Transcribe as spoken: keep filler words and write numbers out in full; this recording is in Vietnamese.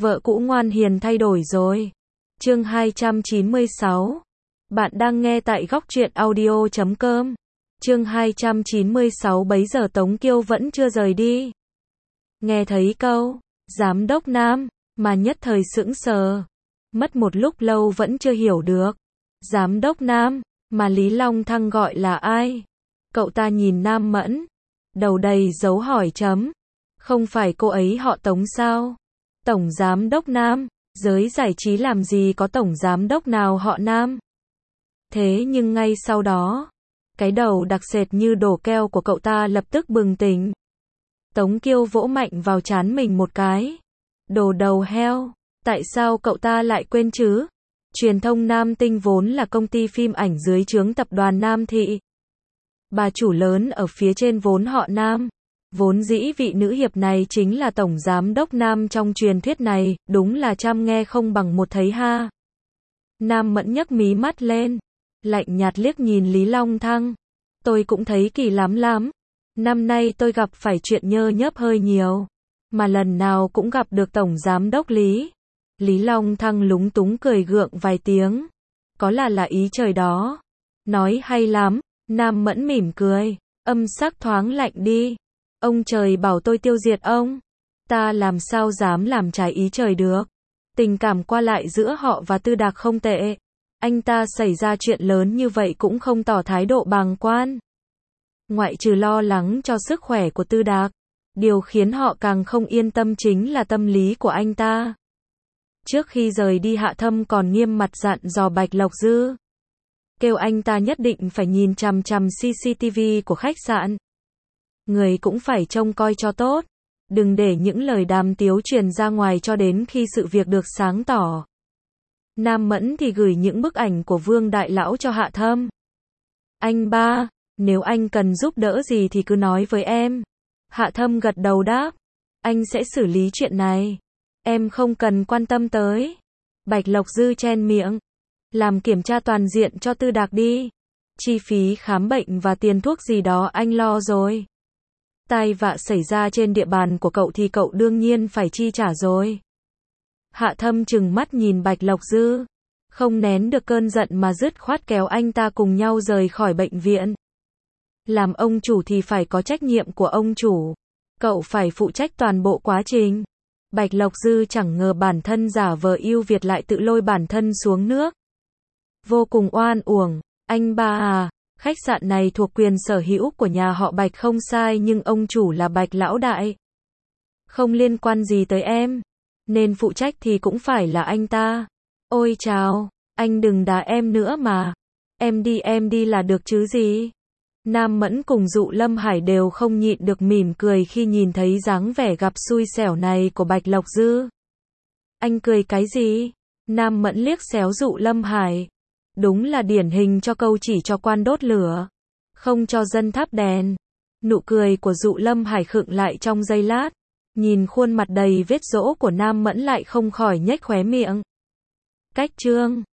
Vợ cũ ngoan hiền thay đổi rồi. Chương hai trăm chín mươi sáu. Bạn đang nghe tại góc truyện audio chấm com. Chương hai trăm chín mươi sáu. Bấy giờ Tống Kiêu vẫn chưa rời đi. Nghe thấy câu giám đốc nam mà nhất thời sững sờ, mất một lúc lâu vẫn chưa hiểu được. Giám đốc nam mà Lý Long Thăng gọi là ai? Cậu ta nhìn Nam Mẫn, đầu đầy dấu hỏi chấm. Không phải cô ấy họ Tống sao? Tổng giám đốc Nam, giới giải trí làm gì có tổng giám đốc nào họ Nam? Thế nhưng ngay sau đó, cái đầu đặc sệt như đổ keo của cậu ta lập tức bừng tỉnh. Tống Kiêu vỗ mạnh vào trán mình một cái. Đồ đầu heo, tại sao cậu ta lại quên chứ? Truyền thông Nam Tinh vốn là công ty phim ảnh dưới trướng tập đoàn Nam Thị. Bà chủ lớn ở phía trên vốn họ Nam. Vốn dĩ vị nữ hiệp này chính là tổng giám đốc Nam trong truyền thuyết này, đúng là trăm nghe không bằng một thấy ha. Nam Mẫn nhấc mí mắt lên, lạnh nhạt liếc nhìn Lý Long Thăng. Tôi cũng thấy kỳ lắm lắm. Năm nay tôi gặp phải chuyện nhơ nhớp hơi nhiều, mà lần nào cũng gặp được tổng giám đốc Lý. Lý Long Thăng lúng túng cười gượng vài tiếng. Có là là ý trời đó. Nói hay lắm. Nam Mẫn mỉm cười, âm sắc thoáng lạnh đi. Ông trời bảo tôi tiêu diệt ông. Ta làm sao dám làm trái ý trời được. Tình cảm qua lại giữa họ và Tư Đạc không tệ. Anh ta xảy ra chuyện lớn như vậy cũng không tỏ thái độ bàng quan. Ngoại trừ lo lắng cho sức khỏe của Tư Đạc, điều khiến họ càng không yên tâm chính là tâm lý của anh ta. Trước khi rời đi Hạ Thâm còn nghiêm mặt dặn dò Bạch Lộc Dư, kêu anh ta nhất định phải nhìn chằm chằm xê xê tê vê của khách sạn. Người cũng phải trông coi cho tốt, đừng để những lời đàm tiếu truyền ra ngoài cho đến khi sự việc được sáng tỏ. Nam Mẫn thì gửi những bức ảnh của Vương Đại Lão cho Hạ Thâm. Anh ba, nếu anh cần giúp đỡ gì thì cứ nói với em. Hạ Thâm gật đầu đáp. Anh sẽ xử lý chuyện này. Em không cần quan tâm tới. Bạch Lộc Dư chen miệng. Làm kiểm tra toàn diện cho Tư Đạc đi. Chi phí khám bệnh và tiền thuốc gì đó anh lo rồi. Tai vạ xảy ra trên địa bàn của cậu thì cậu đương nhiên phải chi trả rồi. Hạ Thâm trừng mắt nhìn Bạch Lộc Dư, không nén được cơn giận mà dứt khoát kéo anh ta cùng nhau rời khỏi bệnh viện. Làm ông chủ thì phải có trách nhiệm của ông chủ. Cậu phải phụ trách toàn bộ quá trình. Bạch Lộc Dư chẳng ngờ bản thân giả vờ ưu việt lại tự lôi bản thân xuống nước. Vô cùng oan uổng. Anh ba à, khách sạn này thuộc quyền sở hữu của nhà họ Bạch không sai nhưng ông chủ là Bạch Lão Đại. Không liên quan gì tới em. Nên phụ trách thì cũng phải là anh ta. Ôi chào, anh đừng đá em nữa mà. Em đi em đi là được chứ gì. Nam Mẫn cùng Dụ Lâm Hải đều không nhịn được mỉm cười khi nhìn thấy dáng vẻ gặp xui xẻo này của Bạch Lộc Dư. Anh cười cái gì? Nam Mẫn liếc xéo Dụ Lâm Hải. Đúng là điển hình cho câu chỉ cho quan đốt lửa, không cho dân thắp đèn. Nụ cười của Dụ Lâm Hải khựng lại trong giây lát. Nhìn khuôn mặt đầy vết rỗ của Nam Mẫn lại không khỏi nhếch khóe miệng. Cách chương